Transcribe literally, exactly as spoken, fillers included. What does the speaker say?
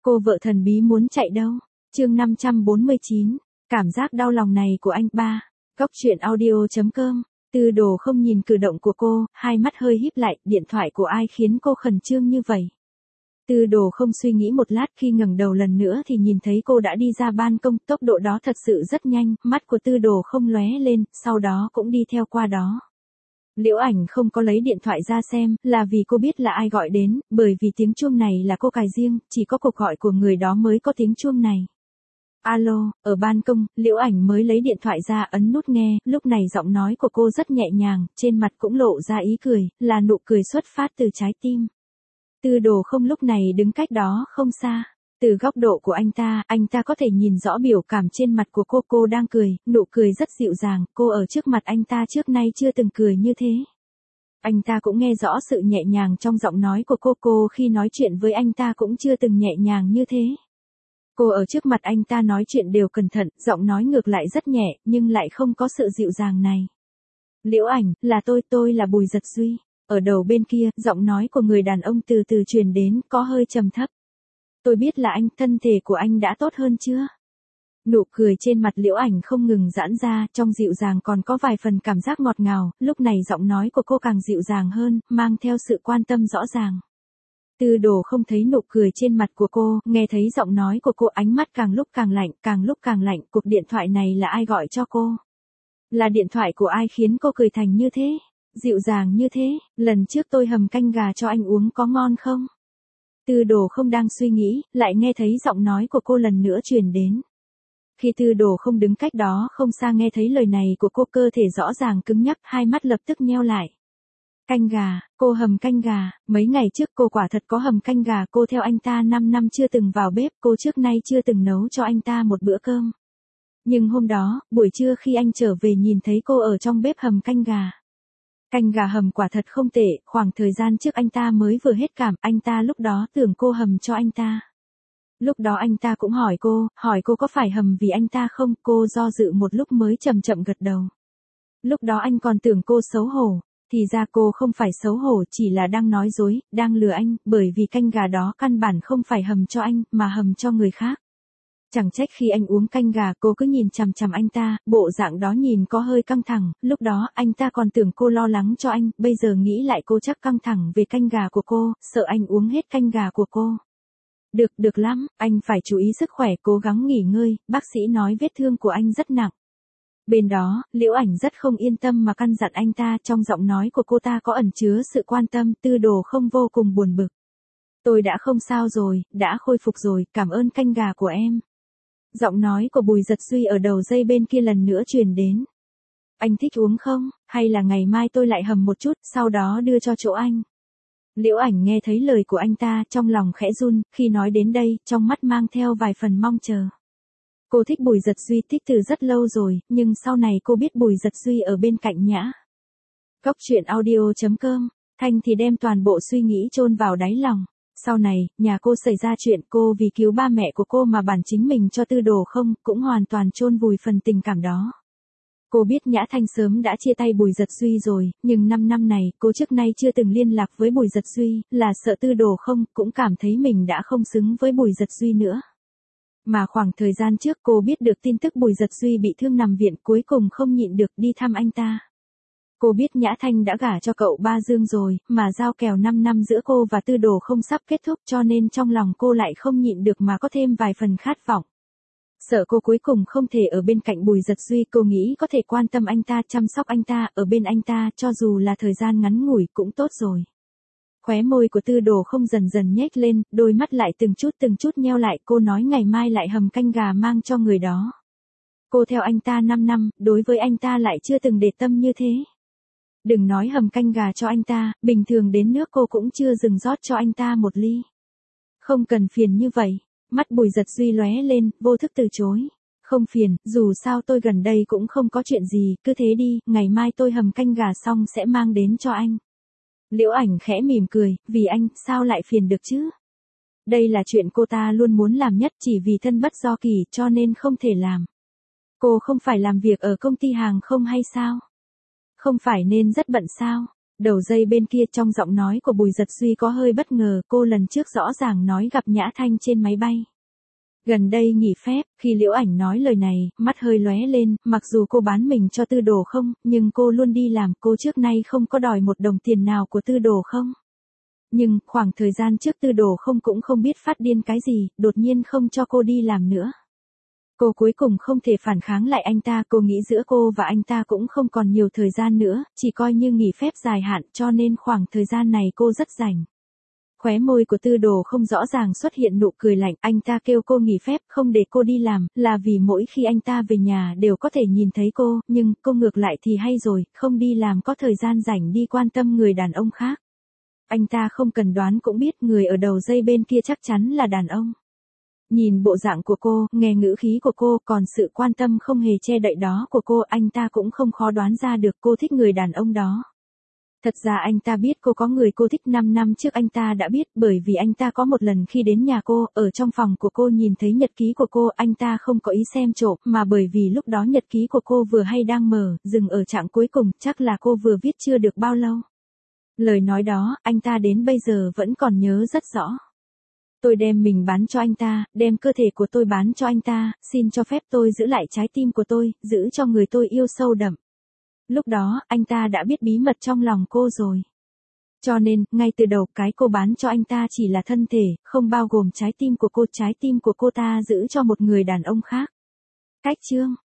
Cô vợ thần bí muốn chạy đâu? Chương năm trăm bốn mươi chín, cảm giác đau lòng này của anh ba. Góc truyện audio chấm com. Tư Đồ không nhìn cử động của cô, hai mắt hơi híp lại, điện thoại của ai khiến cô khẩn trương như vậy? Tư Đồ không suy nghĩ một lát, khi ngẩng đầu lần nữa thì nhìn thấy cô đã đi ra ban công, tốc độ đó thật sự rất nhanh, mắt của Tư Đồ không lóe lên, sau đó cũng đi theo qua đó. Liễu Ảnh không có lấy điện thoại ra xem, là vì cô biết là ai gọi đến, bởi vì tiếng chuông này là cô cài riêng, chỉ có cuộc gọi của người đó mới có tiếng chuông này. Alo, ở ban công, Liễu Ảnh mới lấy điện thoại ra ấn nút nghe, lúc này giọng nói của cô rất nhẹ nhàng, trên mặt cũng lộ ra ý cười, là nụ cười xuất phát từ trái tim. Tư Đồ không lúc này đứng cách đó không xa. Từ góc độ của anh ta, anh ta có thể nhìn rõ biểu cảm trên mặt của cô, cô đang cười, nụ cười rất dịu dàng, cô ở trước mặt anh ta trước nay chưa từng cười như thế. Anh ta cũng nghe rõ sự nhẹ nhàng trong giọng nói của cô, cô khi nói chuyện với anh ta cũng chưa từng nhẹ nhàng như thế. Cô ở trước mặt anh ta nói chuyện đều cẩn thận, giọng nói ngược lại rất nhẹ, nhưng lại không có sự dịu dàng này. Liễu Ảnh, là tôi, tôi là Bùi Giật Duy. Ở đầu bên kia, giọng nói của người đàn ông từ từ truyền đến, có hơi trầm thấp. Tôi biết là anh, thân thể của anh đã tốt hơn chưa? Nụ cười trên mặt Liễu Ảnh không ngừng giãn ra, trong dịu dàng còn có vài phần cảm giác ngọt ngào, lúc này giọng nói của cô càng dịu dàng hơn, mang theo sự quan tâm rõ ràng. Tư Đồ không thấy nụ cười trên mặt của cô, nghe thấy giọng nói của cô, ánh mắt càng lúc càng lạnh, càng lúc càng lạnh, cuộc điện thoại này là ai gọi cho cô? Là điện thoại của ai khiến cô cười thành như thế? Dịu dàng như thế, lần trước tôi hầm canh gà cho anh uống có ngon không? Tư Đồ không đang suy nghĩ, lại nghe thấy giọng nói của cô lần nữa truyền đến. Khi Tư Đồ không đứng cách đó không xa nghe thấy lời này của cô, cơ thể rõ ràng cứng nhắc, hai mắt lập tức nheo lại. Canh gà, cô hầm canh gà, mấy ngày trước cô quả thật có hầm canh gà, cô theo anh ta năm năm chưa từng vào bếp, cô trước nay chưa từng nấu cho anh ta một bữa cơm. Nhưng hôm đó, buổi trưa khi anh trở về nhìn thấy cô ở trong bếp hầm canh gà. Canh gà hầm quả thật không tệ, khoảng thời gian trước anh ta mới vừa hết cảm, anh ta lúc đó tưởng cô hầm cho anh ta. Lúc đó anh ta cũng hỏi cô, hỏi cô có phải hầm vì anh ta không, cô do dự một lúc mới chậm chậm gật đầu. Lúc đó anh còn tưởng cô xấu hổ, thì ra cô không phải xấu hổ, chỉ là đang nói dối, đang lừa anh, bởi vì canh gà đó căn bản không phải hầm cho anh, mà hầm cho người khác. Chẳng trách khi anh uống canh gà cô cứ nhìn chằm chằm anh ta, bộ dạng đó nhìn có hơi căng thẳng, lúc đó anh ta còn tưởng cô lo lắng cho anh, bây giờ nghĩ lại cô chắc căng thẳng về canh gà của cô, sợ anh uống hết canh gà của cô. Được, được lắm, anh phải chú ý sức khỏe, cố gắng nghỉ ngơi, bác sĩ nói vết thương của anh rất nặng. Bên đó, Liễu Ảnh rất không yên tâm mà căn dặn anh ta, trong giọng nói của cô ta có ẩn chứa sự quan tâm. Tư Đồ không vô cùng buồn bực. Tôi đã không sao rồi, đã khôi phục rồi, cảm ơn canh gà của em. Giọng nói của Bùi Giật Duy ở đầu dây bên kia lần nữa truyền đến. Anh thích uống không, hay là ngày mai tôi lại hầm một chút, sau đó đưa cho chỗ anh. Liễu Ảnh nghe thấy lời của anh ta, trong lòng khẽ run, khi nói đến đây, trong mắt mang theo vài phần mong chờ. Cô thích Bùi Giật Duy, thích từ rất lâu rồi, nhưng sau này cô biết Bùi Giật Duy ở bên cạnh Nhã. Góc truyện audio chấm com, Thanh thì đem toàn bộ suy nghĩ chôn vào đáy lòng. Sau này, nhà cô xảy ra chuyện, cô vì cứu ba mẹ của cô mà bản chính mình cho Tư Đồ không, cũng hoàn toàn chôn vùi phần tình cảm đó. Cô biết Nhã Thanh sớm đã chia tay Bùi Giật Duy rồi, nhưng năm năm này, cô trước nay chưa từng liên lạc với Bùi Giật Duy, là sợ Tư Đồ không, cũng cảm thấy mình đã không xứng với Bùi Giật Duy nữa. Mà khoảng thời gian trước cô biết được tin tức Bùi Giật Duy bị thương nằm viện, cuối cùng không nhịn được đi thăm anh ta. Cô biết Nhã Thanh đã gả cho cậu ba Dương rồi, mà giao kèo năm năm giữa cô và Tư Đồ không sắp kết thúc, cho nên trong lòng cô lại không nhịn được mà có thêm vài phần khát vọng. Sợ cô cuối cùng không thể ở bên cạnh Bùi Giật Duy, cô nghĩ có thể quan tâm anh ta, chăm sóc anh ta, ở bên anh ta, cho dù là thời gian ngắn ngủi cũng tốt rồi. Khóe môi của Tư Đồ không dần dần nhếch lên, đôi mắt lại từng chút từng chút nheo lại, cô nói ngày mai lại hầm canh gà mang cho người đó. Cô theo anh ta năm năm, đối với anh ta lại chưa từng để tâm như thế. Đừng nói hầm canh gà cho anh ta, bình thường đến nước cô cũng chưa dừng rót cho anh ta một ly. Không cần phiền như vậy, mắt Bùi Giật Duy lóe lên, vô thức từ chối. Không phiền, dù sao tôi gần đây cũng không có chuyện gì, cứ thế đi, ngày mai tôi hầm canh gà xong sẽ mang đến cho anh. Liễu Ảnh khẽ mỉm cười, vì anh, sao lại phiền được chứ? Đây là chuyện cô ta luôn muốn làm nhất, chỉ vì thân bất do kỳ cho nên không thể làm. Cô không phải làm việc ở công ty hàng không hay sao? Không phải nên rất bận sao? Đầu dây bên kia trong giọng nói của Bùi Giật Duy có hơi bất ngờ, cô lần trước rõ ràng nói gặp Nhã Thanh trên máy bay. Gần đây nghỉ phép, khi Liễu Ảnh nói lời này, mắt hơi lóe lên, mặc dù cô bán mình cho Tư Đồ Không, nhưng cô luôn đi làm, cô trước nay không có đòi một đồng tiền nào của Tư Đồ Không. Nhưng, khoảng thời gian trước Tư Đồ Không cũng không biết phát điên cái gì, đột nhiên không cho cô đi làm nữa. Cô cuối cùng không thể phản kháng lại anh ta, cô nghĩ giữa cô và anh ta cũng không còn nhiều thời gian nữa, chỉ coi như nghỉ phép dài hạn, cho nên khoảng thời gian này cô rất rảnh. Khóe môi của Tư Đồ Không rõ ràng xuất hiện nụ cười lạnh, anh ta kêu cô nghỉ phép, không để cô đi làm, là vì mỗi khi anh ta về nhà đều có thể nhìn thấy cô, nhưng cô ngược lại thì hay rồi, không đi làm có thời gian rảnh đi quan tâm người đàn ông khác. Anh ta không cần đoán cũng biết người ở đầu dây bên kia chắc chắn là đàn ông. Nhìn bộ dạng của cô, nghe ngữ khí của cô, còn sự quan tâm không hề che đậy đó của cô, anh ta cũng không khó đoán ra được cô thích người đàn ông đó. Thật ra anh ta biết cô có người cô thích năm năm trước anh ta đã biết, bởi vì anh ta có một lần khi đến nhà cô, ở trong phòng của cô nhìn thấy nhật ký của cô, anh ta không có ý xem trộm, mà bởi vì lúc đó nhật ký của cô vừa hay đang mở, dừng ở trạng cuối cùng, chắc là cô vừa viết chưa được bao lâu. Lời nói đó, anh ta đến bây giờ vẫn còn nhớ rất rõ. Tôi đem mình bán cho anh ta, đem cơ thể của tôi bán cho anh ta, xin cho phép tôi giữ lại trái tim của tôi, giữ cho người tôi yêu sâu đậm. Lúc đó, anh ta đã biết bí mật trong lòng cô rồi. Cho nên, ngay từ đầu cái cô bán cho anh ta chỉ là thân thể, không bao gồm trái tim của cô, trái tim của cô ta giữ cho một người đàn ông khác. Cách chương